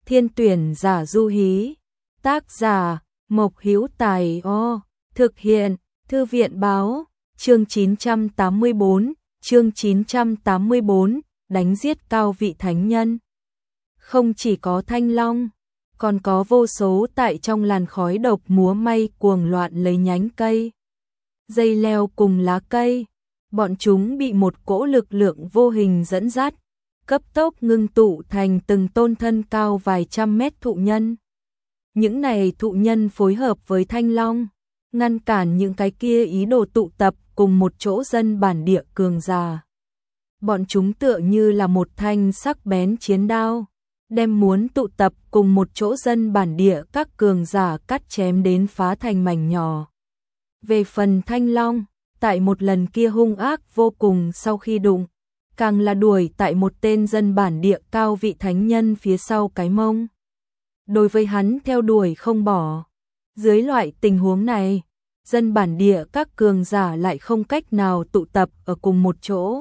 Thiên tuyển giả du hí. Tác giả Mộc Hữu Tài. Thực hiện Thư viện báo. Chương 984, chương 984, đánh giết cao vị thánh nhân. Không chỉ có thanh long, còn có vô số tại trong làn khói độc múa may cuồng loạn lấy nhánh cây, dây leo cùng lá cây. Bọn chúng bị một cỗ lực lượng vô hình dẫn dắt, cấp tốc ngưng tụ thành từng tôn thân cao vài trăm mét thụ nhân. Những này thụ nhân phối hợp với thanh long, ngăn cản những cái kia ý đồ tụ tập cùng một chỗ dân bản địa cường giả. Bọn chúng tựa như là một thanh sắc bén chiến đao, đem muốn tụ tập cùng một chỗ dân bản địa các cường giả cắt chém đến phá thành mảnh nhỏ. Về phần thanh long, tại một lần kia hung ác vô cùng sau khi đụng, càng là đuổi tại một tên dân bản địa cao vị thánh nhân phía sau cái mông. Đối với hắn theo đuổi không bỏ. Dưới loại tình huống này, dân bản địa các cường giả lại không cách nào tụ tập ở cùng một chỗ.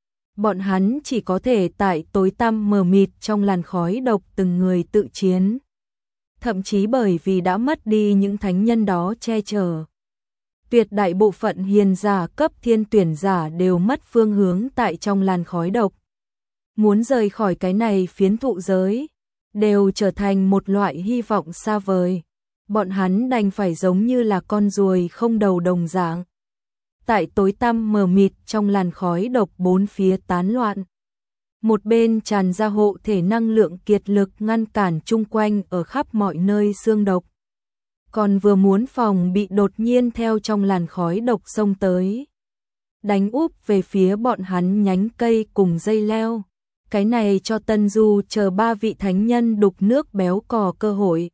Bọn hắn chỉ có thể tại tối tăm mờ mịt trong làn khói độc từng người tự chiến. Thậm chí bởi vì đã mất đi những thánh nhân đó che chở, tuyệt đại bộ phận hiền giả cấp thiên tuyển giả đều mất phương hướng tại trong làn khói độc. Muốn rời khỏi cái này phiến thụ giới, đều trở thành một loại hy vọng xa vời. Bọn hắn đành phải giống như là con ruồi không đầu đồng dạng, tại tối tăm mờ mịt trong làn khói độc bốn phía tán loạn. Một bên tràn ra hộ thể năng lượng kiệt lực ngăn cản chung quanh ở khắp mọi nơi xương độc. Còn vừa muốn phòng bị đột nhiên theo trong làn khói độc xông tới, đánh úp về phía bọn hắn nhánh cây cùng dây leo. Cái này cho Tân Du chờ ba vị thánh nhân đục nước béo cò cơ hội.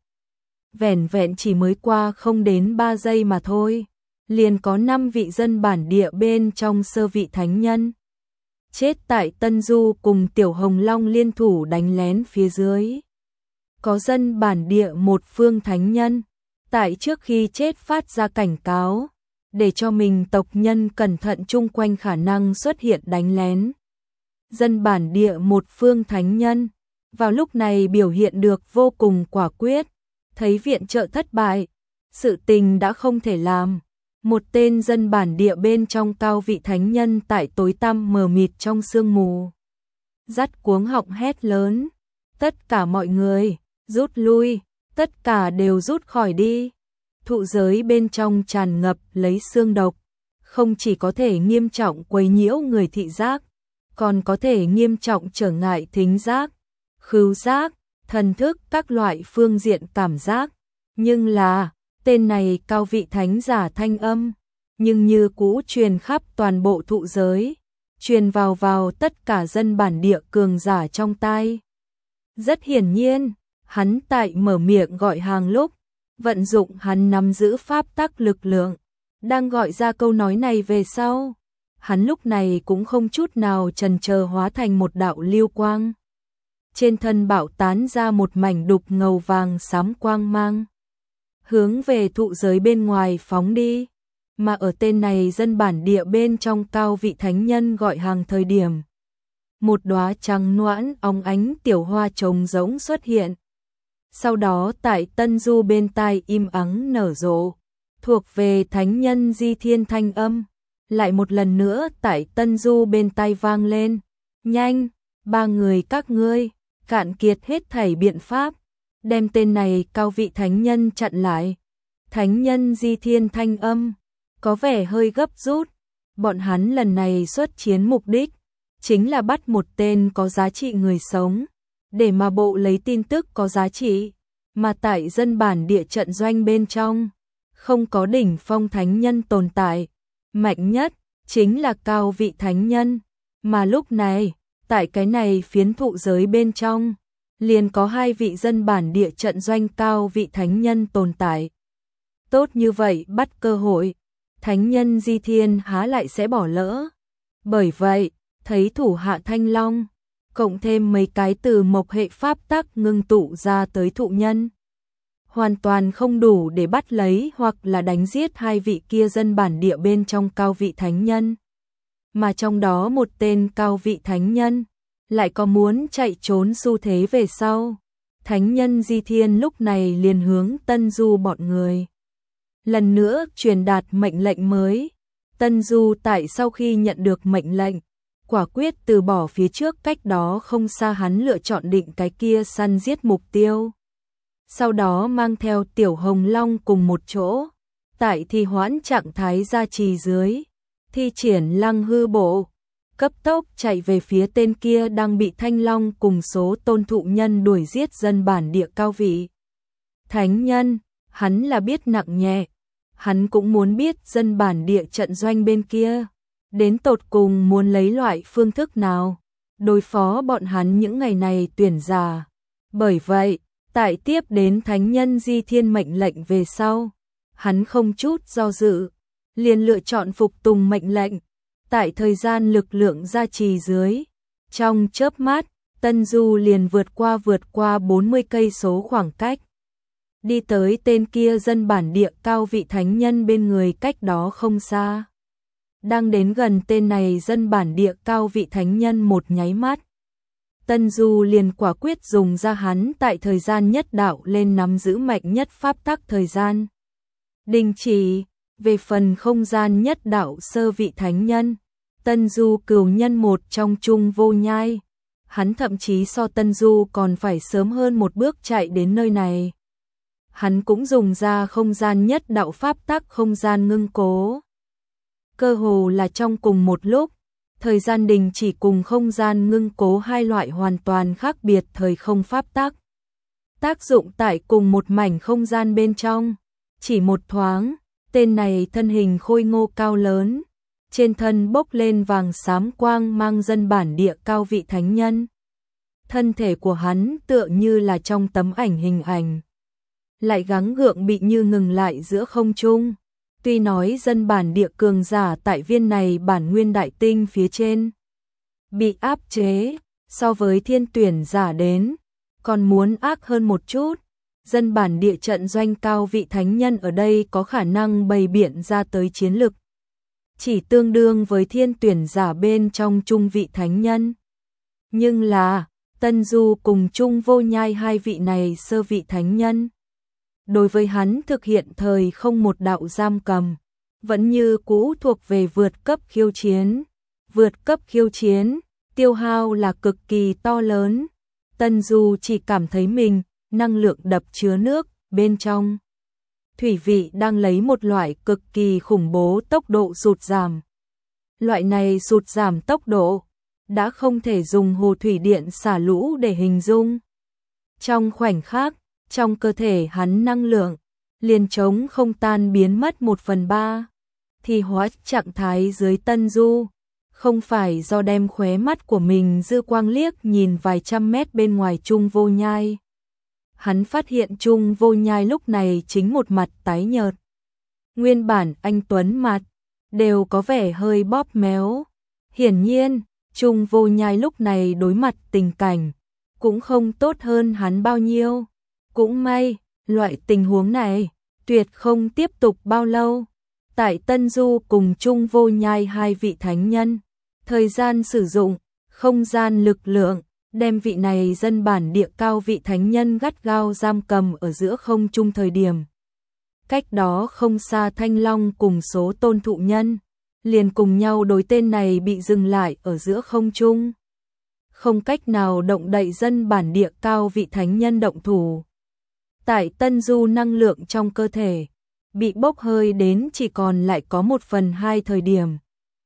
Vẻn vẹn chỉ mới qua không đến 3 giây mà thôi, liền có 5 vị dân bản địa bên trong sơ vị thánh nhân chết tại Tân Du cùng Tiểu Hồng Long liên thủ đánh lén phía dưới. Có dân bản địa một phương thánh nhân tại trước khi chết phát ra cảnh cáo, để cho mình tộc nhân cẩn thận chung quanh khả năng xuất hiện đánh lén. Dân bản địa một phương thánh nhân vào lúc này biểu hiện được vô cùng quả quyết, thấy viện trợ thất bại, sự tình đã không thể làm. Một tên dân bản địa bên trong cao vị thánh nhân tại tối tăm mờ mịt trong sương mù, dắt cuống họng hét lớn: tất cả mọi người, rút lui, tất cả đều rút khỏi đi. Thụ giới bên trong tràn ngập lấy xương độc, không chỉ có thể nghiêm trọng quấy nhiễu người thị giác, còn có thể nghiêm trọng trở ngại thính giác, khứu giác, thần thức các loại phương diện cảm giác. Nhưng là, tên này cao vị thánh giả thanh âm, nhưng như cũ truyền khắp toàn bộ thụ giới, truyền vào tất cả dân bản địa cường giả trong tai. Rất hiển nhiên, hắn tại mở miệng gọi hàng lúc, vận dụng hắn nắm giữ pháp tắc lực lượng, đang gọi ra câu nói này về sau. Hắn lúc này cũng không chút nào chần chờ hóa thành một đạo lưu quang. Trên thân bạo tán ra một mảnh đục ngầu vàng xám quang mang, hướng về thụ giới bên ngoài phóng đi. Mà ở tên này dân bản địa bên trong cao vị thánh nhân gọi hàng thời điểm, một đóa trắng noãn óng ánh tiểu hoa trống rỗng xuất hiện. Sau đó tại Tân Du bên tai im ắng nở rộ, thuộc về thánh nhân Di Thiên thanh âm, lại một lần nữa tại Tân Du bên tai vang lên: nhanh, ba người các ngươi, cạn kiệt hết thảy biện pháp, đem tên này cao vị thánh nhân chặn lại. Thánh nhân Di Thiên thanh âm có vẻ hơi gấp rút, bọn hắn lần này xuất chiến mục đích chính là bắt một tên có giá trị người sống, để mà bộ lấy tin tức có giá trị. Mà tại dân bản địa trận doanh bên trong, không có đỉnh phong thánh nhân tồn tại, mạnh nhất chính là cao vị thánh nhân. Mà lúc này, tại cái này phiến thụ giới bên trong, liền có 2 vị dân bản địa trận doanh cao vị thánh nhân tồn tại. Tốt như vậy bắt cơ hội, thánh nhân Di Thiên há lại sẽ bỏ lỡ. Bởi vậy, thấy thủ hạ thanh long, cộng thêm mấy cái từ mộc hệ pháp tắc ngưng tụ ra tới thụ nhân, hoàn toàn không đủ để bắt lấy hoặc là đánh giết 2 vị kia dân bản địa bên trong cao vị thánh nhân. Mà trong đó một tên cao vị thánh nhân lại có muốn chạy trốn xu thế về sau. Thánh nhân Di Thiên lúc này liền hướng Tân Du bọn người lần nữa truyền đạt mệnh lệnh mới. Tân Du tại sau khi nhận được mệnh lệnh, quả quyết từ bỏ phía trước cách đó không xa hắn lựa chọn định cái kia săn giết mục tiêu. Sau đó mang theo Tiểu Hồng Long cùng một chỗ, tại thi hoãn trạng thái gia trì dưới, thi triển Lăng Hư Bộ, cấp tốc chạy về phía tên kia đang bị Thanh Long cùng số tôn thụ nhân đuổi giết dân bản địa cao vị. Thánh nhân, hắn là biết nặng nhẹ, hắn cũng muốn biết dân bản địa trận doanh bên kia, đến tột cùng muốn lấy loại phương thức nào, đối phó bọn hắn những ngày này tuyển giả. Bởi vậy, tại tiếp đến Thánh nhân Di Thiên mệnh lệnh về sau, hắn không chút do dự, liền lựa chọn phục tùng mệnh lệnh. Tại thời gian lực lượng gia trì dưới, trong chớp mắt, Tân Du liền vượt qua 40 cây số khoảng cách, đi tới tên kia dân bản địa cao vị thánh nhân bên người cách đó không xa. Đang đến gần tên này dân bản địa cao vị thánh nhân một nháy mắt, Tân Du liền quả quyết dùng ra hắn tại thời gian nhất đạo lên nắm giữ mạnh nhất pháp tắc thời gian. Đình chỉ, về phần không gian nhất đạo sơ vị thánh nhân, Tân Du cửu nhân một trong Trung Vô Nhai, hắn thậm chí so Tân Du còn phải sớm hơn một bước chạy đến nơi này. Hắn cũng dùng ra không gian nhất đạo pháp tắc không gian ngưng cố. Cơ hồ là trong cùng một lúc, thời gian đình chỉ cùng không gian ngưng cố hai loại hoàn toàn khác biệt thời không pháp tắc. Tác dụng tại cùng một mảnh không gian bên trong, chỉ một thoáng, tên này thân hình khôi ngô cao lớn, trên thân bốc lên vàng xám quang mang dân bản địa cao vị thánh nhân. Thân thể của hắn tựa như là trong tấm ảnh hình ảnh, lại gắng gượng bị như ngừng lại giữa không trung. Tuy nói dân bản địa cường giả tại viên này bản nguyên đại tinh phía trên bị áp chế, so với thiên tuyển giả đến, còn muốn ác hơn một chút. Dân bản địa trận doanh cao vị thánh nhân ở đây có khả năng bày biện ra tới chiến lực, chỉ tương đương với thiên tuyển giả bên trong trung vị thánh nhân. Nhưng là, Tân Du cùng Trung Vô Nhai hai vị này sơ vị thánh nhân, đối với hắn thực hiện thời không một đạo giam cầm, vẫn như cũ thuộc về vượt cấp khiêu chiến. Vượt cấp khiêu chiến, tiêu hao là cực kỳ to lớn. Tân Du chỉ cảm thấy mình, năng lượng đập chứa nước, bên trong thủy vị đang lấy một loại cực kỳ khủng bố tốc độ sụt giảm. Loại này sụt giảm tốc độ, đã không thể dùng hồ thủy điện xả lũ để hình dung. Trong khoảnh khắc, trong cơ thể hắn năng lượng liền trống không tan biến mất 1/3, thì hóa trạng thái dưới Tân Du, không phải do đem khóe mắt của mình dư quang liếc nhìn vài trăm mét bên ngoài Trung Vô Nhai. Hắn phát hiện Trung Vô Nhai lúc này chính một mặt tái nhợt. Nguyên bản anh tuấn mặt đều có vẻ hơi bóp méo. Hiển nhiên, Trung Vô Nhai lúc này đối mặt tình cảnh cũng không tốt hơn hắn bao nhiêu. Cũng may, loại tình huống này tuyệt không tiếp tục bao lâu. Tại Tân Du cùng Trung Vô Nhai hai vị thánh nhân, thời gian sử dụng không gian lực lượng, đem vị này dân bản địa cao vị thánh nhân gắt gao giam cầm ở giữa không trung thời điểm. Cách đó không xa Thanh Long cùng số tôn thụ nhân, liền cùng nhau đối tên này bị dừng lại ở giữa không trung. Không cách nào động đậy dân bản địa cao vị thánh nhân động thủ. Tại Tân Du năng lượng trong cơ thể, bị bốc hơi đến chỉ còn lại có 1/2 thời điểm.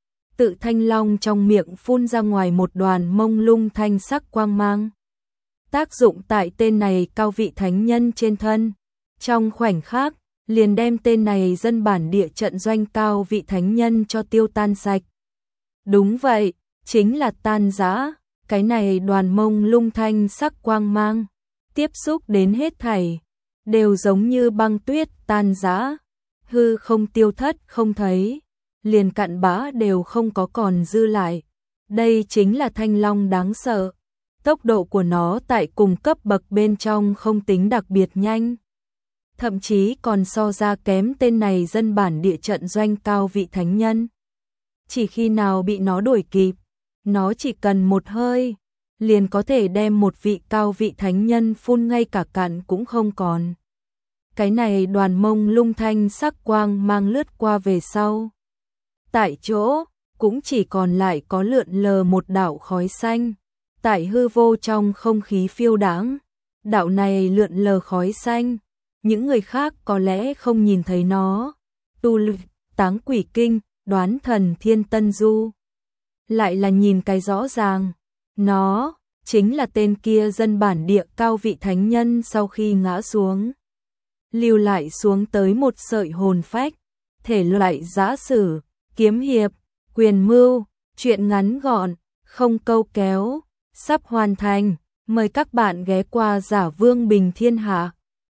Tự Thanh Long trong miệng phun ra ngoài một đoàn mông lung thanh sắc quang mang. Tác dụng tại tên này cao vị thánh nhân trên thân. Trong khoảnh khắc, liền đem tên này dân bản địa trận doanh cao vị thánh nhân cho tiêu tan sạch. Đúng vậy, chính là tan rã. Cái này đoàn mông lung thanh sắc quang mang, tiếp xúc đến hết thảy, đều giống như băng tuyết tan rã, hư không tiêu thất không thấy, liền cặn bã đều không có còn dư lại. Đây chính là Thanh Long đáng sợ. Tốc độ của nó tại cùng cấp bậc bên trong không tính đặc biệt nhanh, thậm chí còn so ra kém tên này dân bản địa trận doanh cao vị thánh nhân. Chỉ khi nào bị nó đuổi kịp, nó chỉ cần một hơi, liền có thể đem một vị cao vị thánh nhân phun ngay cả cặn cũng không còn. Cái này Đoàn Mông Lung thanh sắc quang mang lướt qua về sau. Tại chỗ, cũng chỉ còn lại có lượn lờ một đạo khói xanh. Tại hư vô trong không khí phiêu đãng, đạo này lượn lờ khói xanh, những người khác có lẽ không nhìn thấy nó. Tu lực, táng quỷ kinh, đoán thần thiên tân du. Lại là nhìn cái rõ ràng, nó chính là tên kia dân bản địa cao vị thánh nhân sau khi ngã xuống. Lưu lại xuống tới một sợi hồn phách, thể loại giã sử, kiếm hiệp, quyền mưu, chuyện ngắn gọn, không câu kéo, sắp hoàn thành, mời các bạn ghé qua Giả Vương Bình Thiên Hạ.